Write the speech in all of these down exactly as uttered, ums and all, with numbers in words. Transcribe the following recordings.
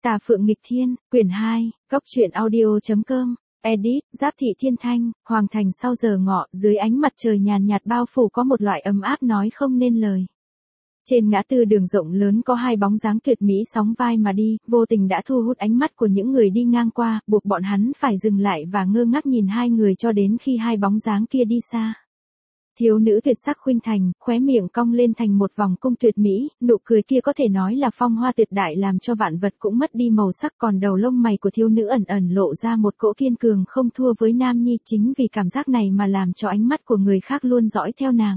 Tà Phượng Nghịch Thiên, quyển hai, góc truyện audio.com, edit, Giáp Thị Thiên Thanh, Hoàng Thành sau giờ ngọ, dưới ánh mặt trời nhàn nhạt bao phủ có một loại ấm áp nói không nên lời. Trên ngã tư đường rộng lớn có hai bóng dáng tuyệt mỹ sóng vai mà đi, vô tình đã thu hút ánh mắt của những người đi ngang qua, buộc bọn hắn phải dừng lại và ngơ ngác nhìn hai người cho đến khi hai bóng dáng kia đi xa. Thiếu nữ tuyệt sắc khuynh thành, khóe miệng cong lên thành một vòng cung tuyệt mỹ, nụ cười kia có thể nói là phong hoa tuyệt đại làm cho vạn vật cũng mất đi màu sắc, còn đầu lông mày của thiếu nữ ẩn ẩn lộ ra một cỗ kiên cường không thua với nam nhi, chính vì cảm giác này mà làm cho ánh mắt của người khác luôn dõi theo nàng.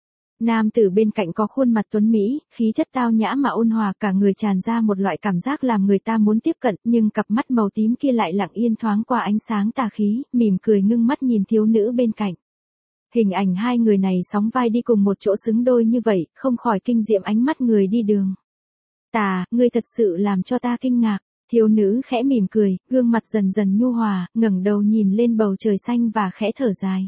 Nam tử bên cạnh có khuôn mặt tuấn mỹ, khí chất tao nhã mà ôn hòa, cả người tràn ra một loại cảm giác làm người ta muốn tiếp cận, nhưng cặp mắt màu tím kia lại lặng yên thoáng qua ánh sáng tà khí, mỉm cười ngưng mắt nhìn thiếu nữ bên cạnh. Hình ảnh hai người này sóng vai đi cùng một chỗ xứng đôi như vậy, không khỏi kinh diệm ánh mắt người đi đường. Tà, ngươi thật sự làm cho ta kinh ngạc. Thiếu nữ khẽ mỉm cười, gương mặt dần dần nhu hòa, ngẩng đầu nhìn lên bầu trời xanh và khẽ thở dài.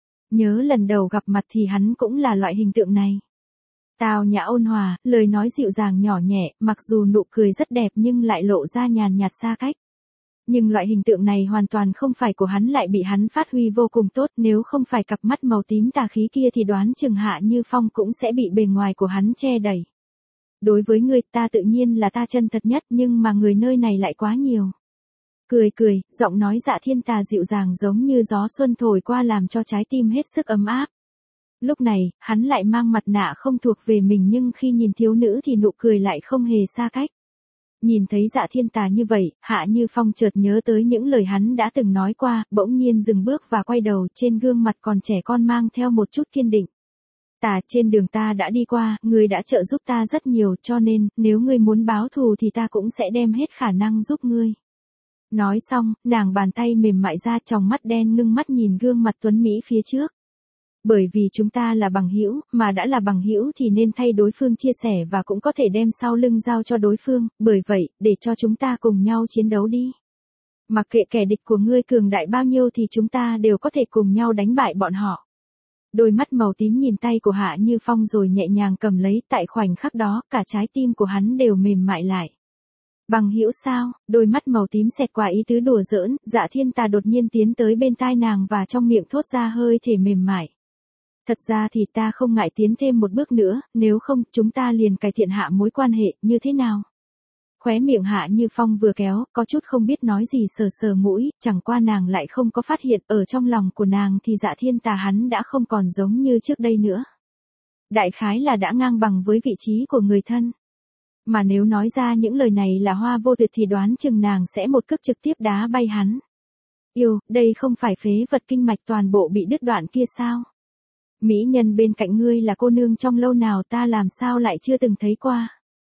Nhớ lần đầu gặp mặt thì hắn cũng là loại hình tượng này. Tao nhã ôn hòa, lời nói dịu dàng nhỏ nhẹ, mặc dù nụ cười rất đẹp nhưng lại lộ ra nhàn nhạt xa cách. Nhưng loại hình tượng này hoàn toàn không phải của hắn, lại bị hắn phát huy vô cùng tốt, nếu không phải cặp mắt màu tím tà khí kia thì đoán chừng Hạ Như Phong cũng sẽ bị bề ngoài của hắn che đẩy. Đối với người ta tự nhiên là ta chân thật nhất, nhưng mà người nơi này lại quá nhiều. Cười cười, giọng nói Dạ Thiên Tà dịu dàng giống như gió xuân thổi qua làm cho trái tim hết sức ấm áp. Lúc này, hắn lại mang mặt nạ không thuộc về mình, nhưng khi nhìn thiếu nữ thì nụ cười lại không hề xa cách. Nhìn thấy Dạ Thiên Tà như vậy, Hạ Như Phong chợt nhớ tới những lời hắn đã từng nói qua, bỗng nhiên dừng bước và quay đầu, trên gương mặt còn trẻ con mang theo một chút kiên định. Tà, trên đường ta đã đi qua, ngươi đã trợ giúp ta rất nhiều, cho nên, nếu ngươi muốn báo thù thì ta cũng sẽ đem hết khả năng giúp ngươi. Nói xong, nàng bàn tay mềm mại ra, tròng mắt đen ngưng mắt nhìn gương mặt tuấn mỹ phía trước. Bởi vì chúng ta là bằng hữu, mà đã là bằng hữu thì nên thay đối phương chia sẻ và cũng có thể đem sau lưng giao cho đối phương, bởi vậy, để cho chúng ta cùng nhau chiến đấu đi. Mặc kệ kẻ địch của ngươi cường đại bao nhiêu thì chúng ta đều có thể cùng nhau đánh bại bọn họ. Đôi mắt màu tím nhìn tay của Hạ Như Phong rồi nhẹ nhàng cầm lấy, tại khoảnh khắc đó, cả trái tim của hắn đều mềm mại lại. Bằng hữu sao? Đôi mắt màu tím xẹt qua ý tứ đùa giỡn, Dạ Thiên Tà đột nhiên tiến tới bên tai nàng và trong miệng thốt ra hơi thể mềm mại. Thật ra thì ta không ngại tiến thêm một bước nữa, nếu không, chúng ta liền cải thiện hạ mối quan hệ, như thế nào? Khóe miệng Hạ Như Phong vừa kéo, có chút không biết nói gì, sờ sờ mũi, chẳng qua nàng lại không có phát hiện, ở trong lòng của nàng thì Dạ Thiên Tà hắn đã không còn giống như trước đây nữa. Đại khái là đã ngang bằng với vị trí của người thân. Mà nếu nói ra những lời này là Hoa Vô Tuyệt thì đoán chừng nàng sẽ một cước trực tiếp đá bay hắn. Yêu, đây không phải phế vật kinh mạch toàn bộ bị đứt đoạn kia sao? Mỹ nhân bên cạnh ngươi là cô nương trong lâu nào ta làm sao lại chưa từng thấy qua.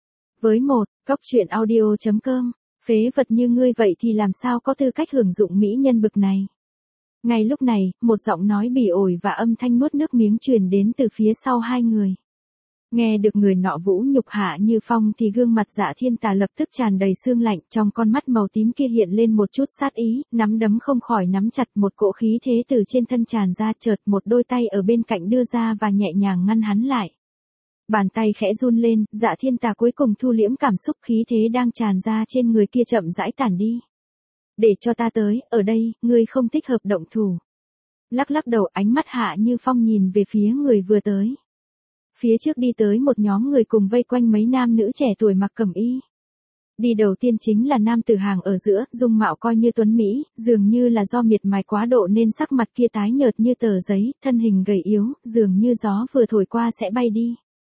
Với một, góc truyện audio.com, phế vật như ngươi vậy thì làm sao có tư cách hưởng dụng mỹ nhân bực này. Ngay lúc này, một giọng nói bỉ ổi và âm thanh nuốt nước miếng truyền đến từ phía sau hai người. Nghe được người nọ vũ nhục Hạ Như Phong thì gương mặt Dạ Thiên Tà lập tức tràn đầy sương lạnh, trong con mắt màu tím kia hiện lên một chút sát ý, nắm đấm không khỏi nắm chặt, một cỗ khí thế từ trên thân tràn ra, chợt một đôi tay ở bên cạnh đưa ra và nhẹ nhàng ngăn hắn lại. Bàn tay khẽ run lên, Dạ Thiên Tà cuối cùng thu liễm cảm xúc, khí thế đang tràn ra trên người kia chậm rãi tản đi. Để cho ta tới, ở đây, ngươi không thích hợp động thủ. Lắc lắc đầu, ánh mắt Hạ Như Phong nhìn về phía người vừa tới. Phía trước đi tới một nhóm người cùng vây quanh mấy nam nữ trẻ tuổi mặc cẩm y. Đi đầu tiên chính là nam tử hàng ở giữa, dung mạo coi như tuấn mỹ, dường như là do miệt mài quá độ nên sắc mặt kia tái nhợt như tờ giấy, thân hình gầy yếu, dường như gió vừa thổi qua sẽ bay đi.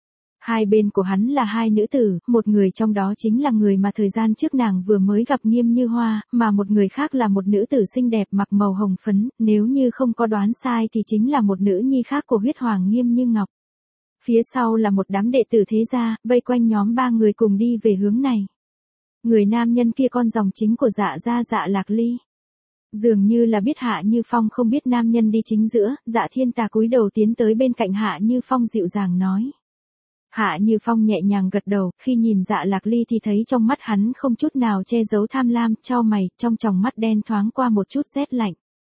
Hai bên của hắn là hai nữ tử, một người trong đó chính là người mà thời gian trước nàng vừa mới gặp Nghiêm Như Hoa, mà một người khác là một nữ tử xinh đẹp mặc màu hồng phấn, nếu như không có đoán sai thì chính là một nữ nhi khác của huyết hoàng Nghiêm Như Ngọc. Phía sau là một đám đệ tử thế gia, vây quanh nhóm ba người cùng đi về hướng này. Người nam nhân kia con dòng chính của Dạ gia Dạ Lạc Ly. Dường như là biết Hạ Như Phong không biết nam nhân đi chính giữa, Dạ Thiên Tà cúi đầu tiến tới bên cạnh Hạ Như Phong dịu dàng nói. Hạ Như Phong nhẹ nhàng gật đầu, khi nhìn Dạ Lạc Ly thì thấy trong mắt hắn không chút nào che giấu tham lam, chau mày, trong tròng mắt đen thoáng qua một chút rét lạnh.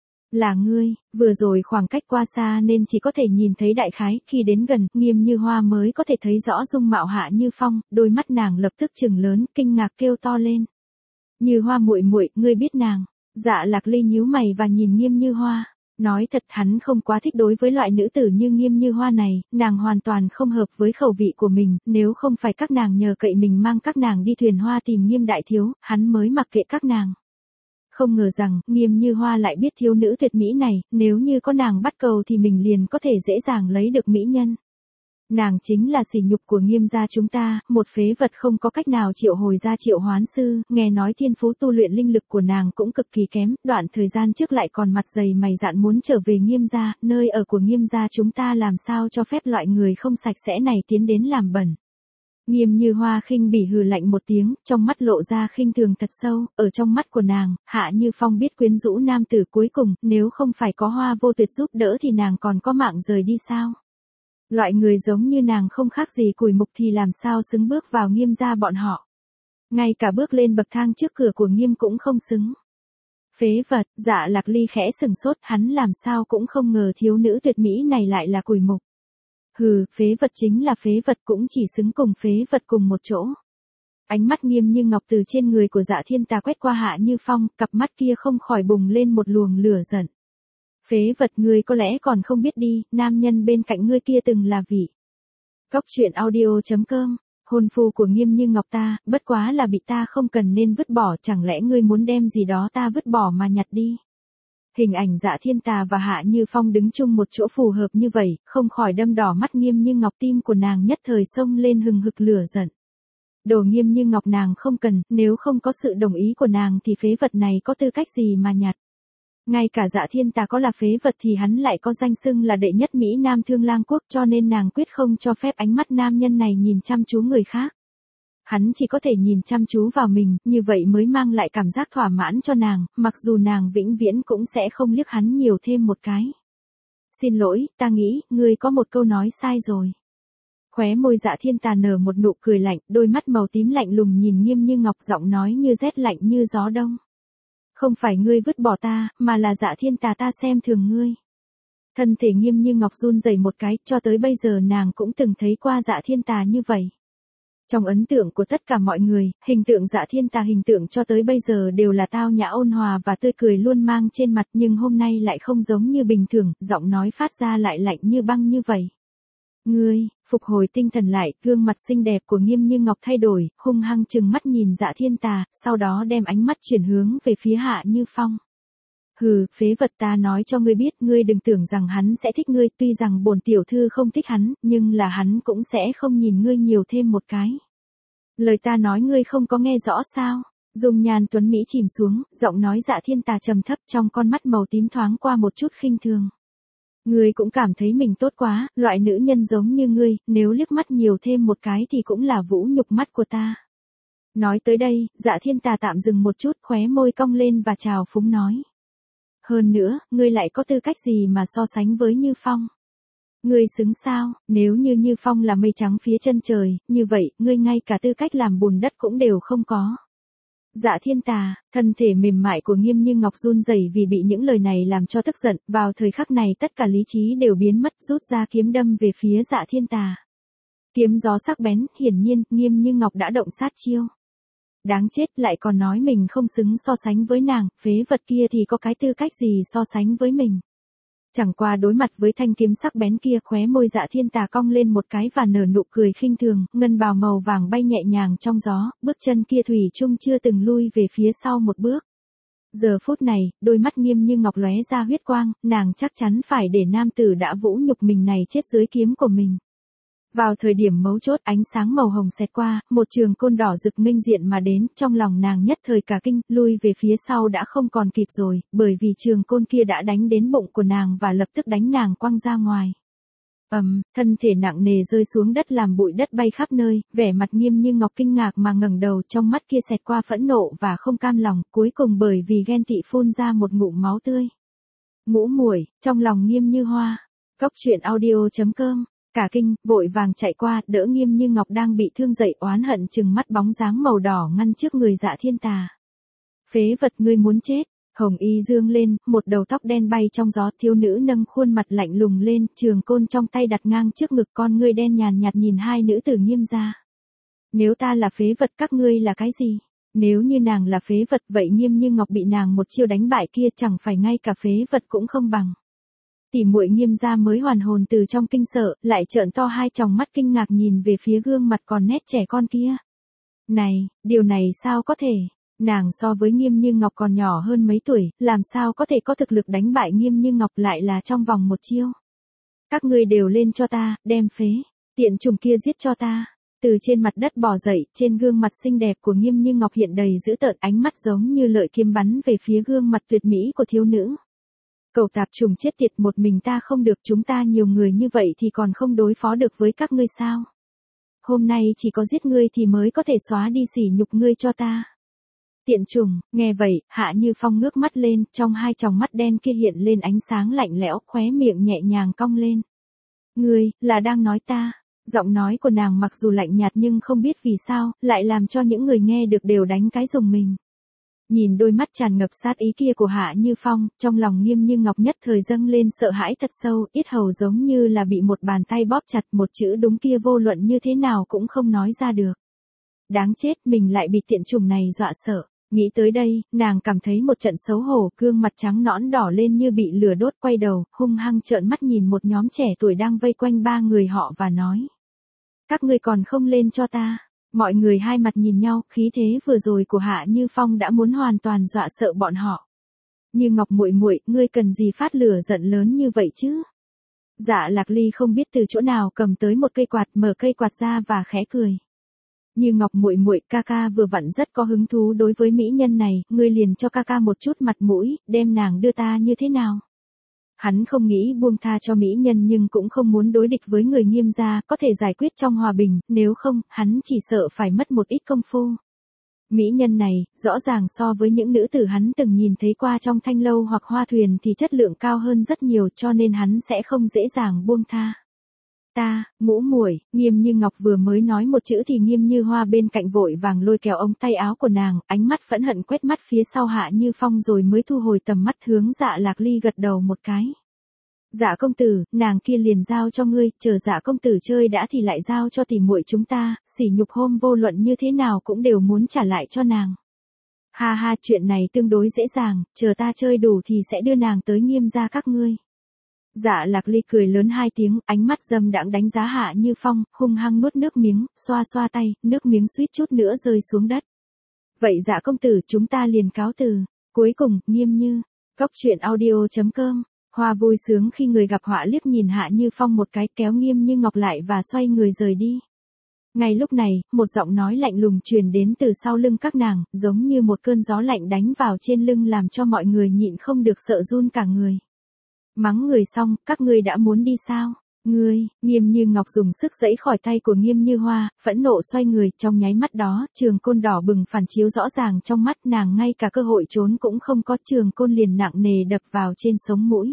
Là ngươi, vừa rồi khoảng cách qua xa nên chỉ có thể nhìn thấy đại khái, khi đến gần, Nghiêm Như Hoa mới có thể thấy rõ dung mạo Hạ Như Phong, đôi mắt nàng lập tức trừng lớn, kinh ngạc kêu to lên. Như Hoa muội muội, ngươi biết nàng. Dạ Lạc Ly nhíu mày và nhìn Nghiêm Như Hoa. Nói thật hắn không quá thích đối với loại nữ tử như Nghiêm Như Hoa này, nàng hoàn toàn không hợp với khẩu vị của mình, nếu không phải các nàng nhờ cậy mình mang các nàng đi thuyền hoa tìm Nghiêm đại thiếu, hắn mới mặc kệ các nàng. Không ngờ rằng, Nghiêm Như Hoa lại biết thiếu nữ tuyệt mỹ này, nếu như có nàng bắt cầu thì mình liền có thể dễ dàng lấy được mỹ nhân. Nàng chính là sỉ nhục của Nghiêm gia chúng ta, một phế vật không có cách nào triệu hồi ra Triệu Hoán sư, nghe nói thiên phú tu luyện linh lực của nàng cũng cực kỳ kém, đoạn thời gian trước lại còn mặt dày mày dạn muốn trở về Nghiêm gia, nơi ở của Nghiêm gia chúng ta làm sao cho phép loại người không sạch sẽ này tiến đến làm bẩn. Nghiêm Như Hoa khinh bỉ hừ lạnh một tiếng, trong mắt lộ ra khinh thường thật sâu, ở trong mắt của nàng, Hạ Như Phong biết quyến rũ nam tử cuối cùng, nếu không phải có Hoa Vô Tuyệt giúp đỡ thì nàng còn có mạng rời đi sao? Loại người giống như nàng không khác gì cùi mục thì làm sao xứng bước vào Nghiêm gia bọn họ. Ngay cả bước lên bậc thang trước cửa của Nghiêm cũng không xứng. Phế vật, Dạ Lạc Ly khẽ sừng sốt, hắn làm sao cũng không ngờ thiếu nữ tuyệt mỹ này lại là cùi mục. Hừ, phế vật chính là phế vật cũng chỉ xứng cùng phế vật cùng một chỗ. Ánh mắt Nghiêm Như Ngọc từ trên người của Dạ Thiên Tà quét qua Hạ Như Phong, cặp mắt kia không khỏi bùng lên một luồng lửa giận. Phế vật, ngươi có lẽ còn không biết đi, nam nhân bên cạnh ngươi kia từng là vị. Cóc truyện audio chấm com, hôn phu của Nghiêm Như Ngọc ta, bất quá là bị ta không cần nên vứt bỏ, chẳng lẽ ngươi muốn đem gì đó ta vứt bỏ mà nhặt đi. Hình ảnh Dạ Thiên Tà và Hạ Như Phong đứng chung một chỗ phù hợp như vậy, không khỏi đâm đỏ mắt Nghiêm Như Ngọc, tim của nàng nhất thời xông lên hừng hực lửa giận. Đồ Nghiêm Như Ngọc nàng không cần, nếu không có sự đồng ý của nàng thì phế vật này có tư cách gì mà nhặt. Ngay cả Dạ Thiên Tà có là phế vật thì hắn lại có danh xưng là đệ nhất Mỹ Nam Thương Lang Quốc, cho nên nàng quyết không cho phép ánh mắt nam nhân này nhìn chăm chú người khác. Hắn chỉ có thể nhìn chăm chú vào mình, như vậy mới mang lại cảm giác thỏa mãn cho nàng, mặc dù nàng vĩnh viễn cũng sẽ không liếc hắn nhiều thêm một cái. Xin lỗi, ta nghĩ, ngươi có một câu nói sai rồi. Khóe môi Dạ Thiên Tà nở một nụ cười lạnh, đôi mắt màu tím lạnh lùng nhìn Nghiêm Như Ngọc, giọng nói như rét lạnh như gió đông. Không phải ngươi vứt bỏ ta, mà là Dạ Thiên Tà ta xem thường ngươi. Thân thể Nghiêm Như Ngọc run rẩy một cái, cho tới bây giờ nàng cũng từng thấy qua Dạ Thiên Tà như vậy. Trong ấn tượng của tất cả mọi người, hình tượng Dạ Thiên Tà hình tượng cho tới bây giờ đều là tao nhã ôn hòa và tươi cười luôn mang trên mặt, nhưng hôm nay lại không giống như bình thường, giọng nói phát ra lại lạnh như băng như vậy. Ngươi, phục hồi tinh thần lại, gương mặt xinh đẹp của Nghiêm Như Ngọc thay đổi, hung hăng trừng mắt nhìn Dạ Thiên Tà, sau đó đem ánh mắt chuyển hướng về phía Hạ Như Phong. Hừ, phế vật, ta nói cho ngươi biết, ngươi đừng tưởng rằng hắn sẽ thích ngươi, tuy rằng bổn tiểu thư không thích hắn, nhưng là hắn cũng sẽ không nhìn ngươi nhiều thêm một cái. Lời ta nói ngươi không có nghe rõ sao? Dung nhan tuấn mỹ chìm xuống, giọng nói Dạ Thiên Tà trầm thấp, trong con mắt màu tím thoáng qua một chút khinh thường. Ngươi cũng cảm thấy mình tốt quá, loại nữ nhân giống như ngươi, nếu liếc mắt nhiều thêm một cái thì cũng là vũ nhục mắt của ta. Nói tới đây, Dạ Thiên Tà tạm dừng một chút, khóe môi cong lên và trào phúng nói. Hơn nữa, ngươi lại có tư cách gì mà so sánh với Như Phong? Ngươi xứng sao, nếu như Như Phong là mây trắng phía chân trời, như vậy, ngươi ngay cả tư cách làm bùn đất cũng đều không có. Dạ Thiên Tà, thân thể mềm mại của Nghiêm Như Ngọc run rẩy vì bị những lời này làm cho tức giận, vào thời khắc này tất cả lý trí đều biến mất, rút ra kiếm đâm về phía Dạ Thiên Tà. Kiếm gió sắc bén, hiển nhiên, Nghiêm Như Ngọc đã động sát chiêu. Đáng chết, lại còn nói mình không xứng so sánh với nàng, phế vật kia thì có cái tư cách gì so sánh với mình. Chẳng qua đối mặt với thanh kiếm sắc bén kia, khóe môi Dạ Thiên Tà cong lên một cái và nở nụ cười khinh thường, ngân bào màu vàng bay nhẹ nhàng trong gió, bước chân kia thủy chung chưa từng lui về phía sau một bước. Giờ phút này, đôi mắt Nghiêm Như Ngọc lóe ra huyết quang, nàng chắc chắn phải để nam tử đã vũ nhục mình này chết dưới kiếm của mình. Vào thời điểm mấu chốt, ánh sáng màu hồng xẹt qua, một trường côn đỏ rực nghênh diện mà đến, trong lòng nàng nhất thời cả kinh, lui về phía sau đã không còn kịp rồi, bởi vì trường côn kia đã đánh đến bụng của nàng và lập tức đánh nàng quăng ra ngoài. Ầm, um, thân thể nặng nề rơi xuống đất làm bụi đất bay khắp nơi, vẻ mặt Nghiêm Như Ngọc kinh ngạc mà ngẩng đầu, trong mắt kia xẹt qua phẫn nộ và không cam lòng, cuối cùng bởi vì ghen tị phun ra một ngụm máu tươi. Ngũ muội, trong lòng Nghiêm Như Hoa. Cóc truyện audio chấm com. Cả kinh, vội vàng chạy qua, đỡ Nghiêm Như Ngọc đang bị thương dậy, oán hận trừng mắt bóng dáng màu đỏ ngăn trước người Dạ Thiên Tà. Phế vật, ngươi muốn chết. Hồng y dương lên, một đầu tóc đen bay trong gió, thiếu nữ nâng khuôn mặt lạnh lùng lên, trường côn trong tay đặt ngang trước ngực, con ngươi đen nhàn nhạt nhìn hai nữ tử Nghiêm gia. Nếu ta là phế vật, các ngươi là cái gì? Nếu như nàng là phế vật vậy Nghiêm Như Ngọc bị nàng một chiêu đánh bại kia chẳng phải ngay cả phế vật cũng không bằng. Tỷ muội Nghiêm gia mới hoàn hồn từ trong kinh sợ, lại trợn to hai tròng mắt kinh ngạc nhìn về phía gương mặt còn nét trẻ con kia. Này, điều này sao có thể? Nàng so với Nghiêm Như Ngọc còn nhỏ hơn mấy tuổi, làm sao có thể có thực lực đánh bại Nghiêm Như Ngọc lại là trong vòng một chiêu? Các ngươi đều lên cho ta, đem phế, tiện trùng kia giết cho ta. Từ trên mặt đất bò dậy, trên gương mặt xinh đẹp của Nghiêm Như Ngọc hiện đầy dữ tợn, ánh mắt giống như lợi kiếm bắn về phía gương mặt tuyệt mỹ của thiếu nữ. Cẩu tạp trùng chết tiệt, một mình ta không được, chúng ta nhiều người như vậy thì còn không đối phó được với các ngươi sao? Hôm nay chỉ có giết ngươi thì mới có thể xóa đi sỉ nhục ngươi cho ta. Tiện trùng, nghe vậy, Hạ Như Phong ngước mắt lên, trong hai tròng mắt đen kia hiện lên ánh sáng lạnh lẽo, khóe miệng nhẹ nhàng cong lên. Ngươi, là đang nói ta? Giọng nói của nàng mặc dù lạnh nhạt nhưng không biết vì sao, lại làm cho những người nghe được đều đánh cái rùng mình. Nhìn đôi mắt tràn ngập sát ý kia của Hạ Như Phong, trong lòng Nghiêm Như Ngọc nhất thời dâng lên sợ hãi thật sâu, yết hầu giống như là bị một bàn tay bóp chặt, một chữ đúng kia vô luận như thế nào cũng không nói ra được. Đáng chết, mình lại bị tiện trùng này dọa sợ. Nghĩ tới đây, nàng cảm thấy một trận xấu hổ, gương mặt trắng nõn đỏ lên như bị lửa đốt, quay đầu, hung hăng trợn mắt nhìn một nhóm trẻ tuổi đang vây quanh ba người họ và nói. Các ngươi còn không lên cho ta. Mọi người hai mặt nhìn nhau, khí thế vừa rồi của Hạ Như Phong đã muốn hoàn toàn dọa sợ bọn họ. Như Ngọc muội muội, ngươi cần gì phát lửa giận lớn như vậy chứ? Dạ Lạc Ly không biết từ chỗ nào cầm tới một cây quạt, mở cây quạt ra và khẽ cười. Như Ngọc muội muội, ca ca vừa vặn rất có hứng thú đối với mỹ nhân này, ngươi liền cho ca ca một chút mặt mũi, đem nàng đưa ta như thế nào? Hắn không nghĩ buông tha cho mỹ nhân nhưng cũng không muốn đối địch với người Nghiêm gia, có thể giải quyết trong hòa bình, nếu không, hắn chỉ sợ phải mất một ít công phu. Mỹ nhân này, rõ ràng so với những nữ tử hắn từng nhìn thấy qua trong thanh lâu hoặc hoa thuyền thì chất lượng cao hơn rất nhiều, cho nên hắn sẽ không dễ dàng buông tha. Ta, Ngũ muội, Nghiêm Như Ngọc vừa mới nói một chữ thì Nghiêm Như Hoa bên cạnh vội vàng lôi kéo ống tay áo của nàng, ánh mắt phẫn hận quét mắt phía sau Hạ Như Phong rồi mới thu hồi tầm mắt hướng Dạ Lạc Ly gật đầu một cái. Dạ công tử, nàng kia liền giao cho ngươi, chờ Dạ công tử chơi đã thì lại giao cho tỷ muội chúng ta, sỉ nhục hôm vô luận như thế nào cũng đều muốn trả lại cho nàng. Ha ha, chuyện này tương đối dễ dàng, chờ ta chơi đủ thì sẽ đưa nàng tới Nghiêm gia các ngươi. Dạ Lạc Ly cười lớn hai tiếng, ánh mắt dâm đãng đánh giá Hạ Như Phong, hung hăng nuốt nước miếng, xoa xoa tay, nước miếng suýt chút nữa rơi xuống đất. Vậy Dạ công tử, chúng ta liền cáo từ. Cuối cùng, Nghiêm Như, Cốc truyện audio chấm com, Hoa vui sướng khi người gặp họa liếc nhìn Hạ Như Phong một cái, kéo Nghiêm Như Ngọc lại và xoay người rời đi. Ngay lúc này, một giọng nói lạnh lùng truyền đến từ sau lưng các nàng, giống như một cơn gió lạnh đánh vào trên lưng làm cho mọi người nhịn không được sợ run cả người. Mắng người xong, các ngươi đã muốn đi sao? Ngươi, Nghiêm Như Ngọc dùng sức giãy khỏi tay của Nghiêm Như Hoa, phẫn nộ xoay người, trong nháy mắt đó, trường côn đỏ bừng phản chiếu rõ ràng trong mắt nàng, ngay cả cơ hội trốn cũng không có, trường côn liền nặng nề đập vào trên sống mũi.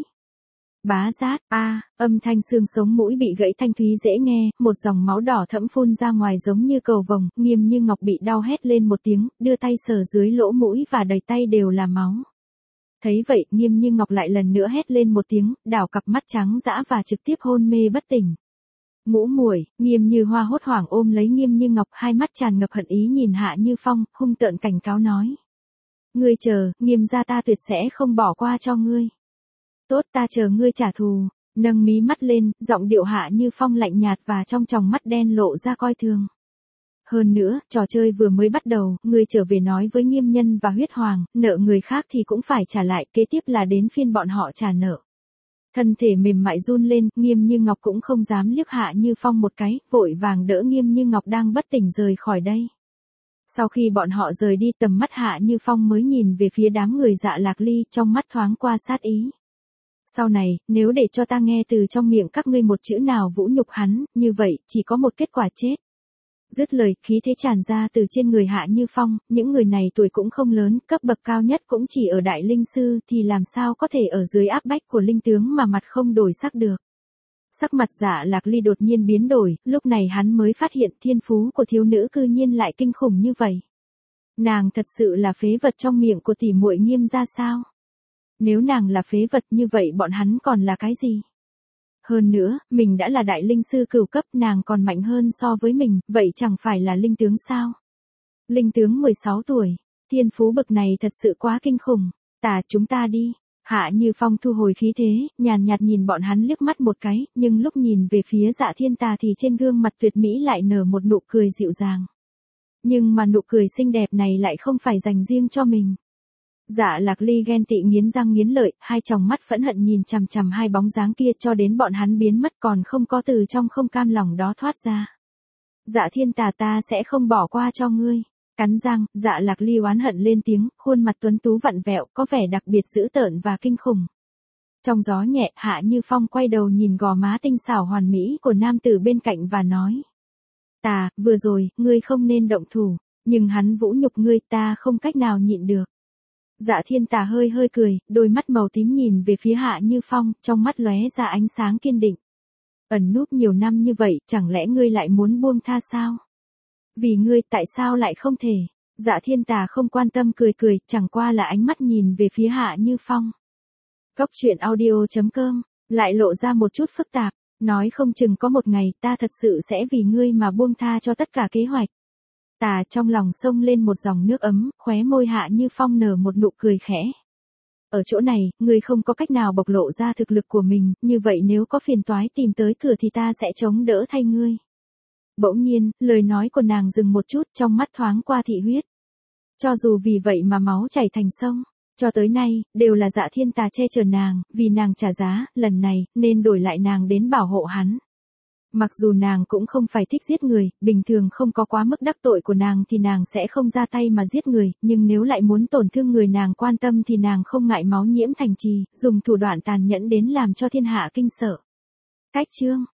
Bá rát, a, âm thanh xương sống mũi bị gãy thanh thúy dễ nghe, một dòng máu đỏ thẫm phun ra ngoài giống như cầu vồng, Nghiêm Như Ngọc bị đau hét lên một tiếng, đưa tay sờ dưới lỗ mũi và đầy tay đều là máu. Thấy vậy, Nghiêm Như Ngọc lại lần nữa hét lên một tiếng, đảo cặp mắt trắng dã và trực tiếp hôn mê bất tỉnh. Ngũ muội, Nghiêm Như Hoa hốt hoảng ôm lấy Nghiêm Như Ngọc, hai mắt tràn ngập hận ý nhìn Hạ Như Phong, hung tợn cảnh cáo nói. Ngươi chờ, Nghiêm gia ta tuyệt sẽ không bỏ qua cho ngươi. Tốt, ta chờ ngươi trả thù. Nâng mí mắt lên, giọng điệu Hạ Như Phong lạnh nhạt và trong tròng mắt đen lộ ra coi thường. Hơn nữa, trò chơi vừa mới bắt đầu, ngươi trở về nói với Nghiêm Nhân và Huyết Hoàng, nợ người khác thì cũng phải trả lại, kế tiếp là đến phiên bọn họ trả nợ. Thân thể mềm mại run lên, Nghiêm Như Ngọc cũng không dám liếc Hạ Như Phong một cái, vội vàng đỡ Nghiêm Như Ngọc đang bất tỉnh rời khỏi đây. Sau khi bọn họ rời đi, tầm mắt Hạ Như Phong mới nhìn về phía đám người Dạ Lạc Ly, trong mắt thoáng qua sát ý. Sau này, nếu để cho ta nghe từ trong miệng các ngươi một chữ nào vũ nhục hắn, như vậy, chỉ có một kết quả chết. Dứt lời, khí thế tràn ra từ trên người Hạ Như Phong, những người này tuổi cũng không lớn, cấp bậc cao nhất cũng chỉ ở đại linh sư thì làm sao có thể ở dưới áp bách của linh tướng mà mặt không đổi sắc được. Sắc mặt Dạ Lạc Ly đột nhiên biến đổi, lúc này hắn mới phát hiện thiên phú của thiếu nữ cư nhiên lại kinh khủng như vậy. Nàng thật sự là phế vật trong miệng của tỷ muội Nghiêm gia sao? Nếu nàng là phế vật như vậy bọn hắn còn là cái gì? Hơn nữa, mình đã là đại linh sư cửu cấp, nàng còn mạnh hơn so với mình, vậy chẳng phải là linh tướng sao? Linh tướng mười sáu tuổi, thiên phú bậc này thật sự quá kinh khủng, tà chúng ta đi. Hạ Như Phong thu hồi khí thế, nhàn nhạt nhìn bọn hắn liếc mắt một cái, nhưng lúc nhìn về phía Dạ Thiên Tà thì trên gương mặt tuyệt mỹ lại nở một nụ cười dịu dàng. Nhưng mà nụ cười xinh đẹp này lại không phải dành riêng cho mình. Dạ Lạc Ly ghen tị nghiến răng nghiến lợi, hai tròng mắt phẫn hận nhìn chằm chằm hai bóng dáng kia cho đến bọn hắn biến mất còn không có từ trong không cam lòng đó thoát ra. Dạ Thiên Tà ta sẽ không bỏ qua cho ngươi. Cắn răng, Dạ Lạc Ly oán hận lên tiếng, khuôn mặt tuấn tú vặn vẹo, có vẻ đặc biệt dữ tợn và kinh khủng. Trong gió nhẹ, Hạ Như Phong quay đầu nhìn gò má tinh xảo hoàn mỹ của nam tử bên cạnh và nói. Tà, vừa rồi, ngươi không nên động thủ, nhưng hắn vũ nhục ngươi ta không cách nào nhịn được. Dạ Thiên Tà hơi hơi cười, đôi mắt màu tím nhìn về phía Hạ Như Phong, trong mắt lóe ra ánh sáng kiên định. Ẩn núp nhiều năm như vậy, chẳng lẽ ngươi lại muốn buông tha sao? Vì ngươi tại sao lại không thể? Dạ Thiên Tà không quan tâm cười cười, chẳng qua là ánh mắt nhìn về phía Hạ Như Phong. Cốc truyện audio chấm com, lại lộ ra một chút phức tạp, nói không chừng có một ngày ta thật sự sẽ vì ngươi mà buông tha cho tất cả kế hoạch. Tà trong lòng sông lên một dòng nước ấm, khóe môi Hạ Như Phong nở một nụ cười khẽ. Ở chỗ này, ngươi không có cách nào bộc lộ ra thực lực của mình, như vậy nếu có phiền toái tìm tới cửa thì ta sẽ chống đỡ thay ngươi. Bỗng nhiên, lời nói của nàng dừng một chút, trong mắt thoáng qua thị huyết. Cho dù vì vậy mà máu chảy thành sông, cho tới nay, đều là Dạ Thiên Tà che chở nàng, vì nàng trả giá, lần này, nên đổi lại nàng đến bảo hộ hắn. Mặc dù nàng cũng không phải thích giết người, bình thường không có quá mức đắc tội của nàng thì nàng sẽ không ra tay mà giết người, nhưng nếu lại muốn tổn thương người nàng quan tâm thì nàng không ngại máu nhiễm thành trì, dùng thủ đoạn tàn nhẫn đến làm cho thiên hạ kinh sợ. Cách chương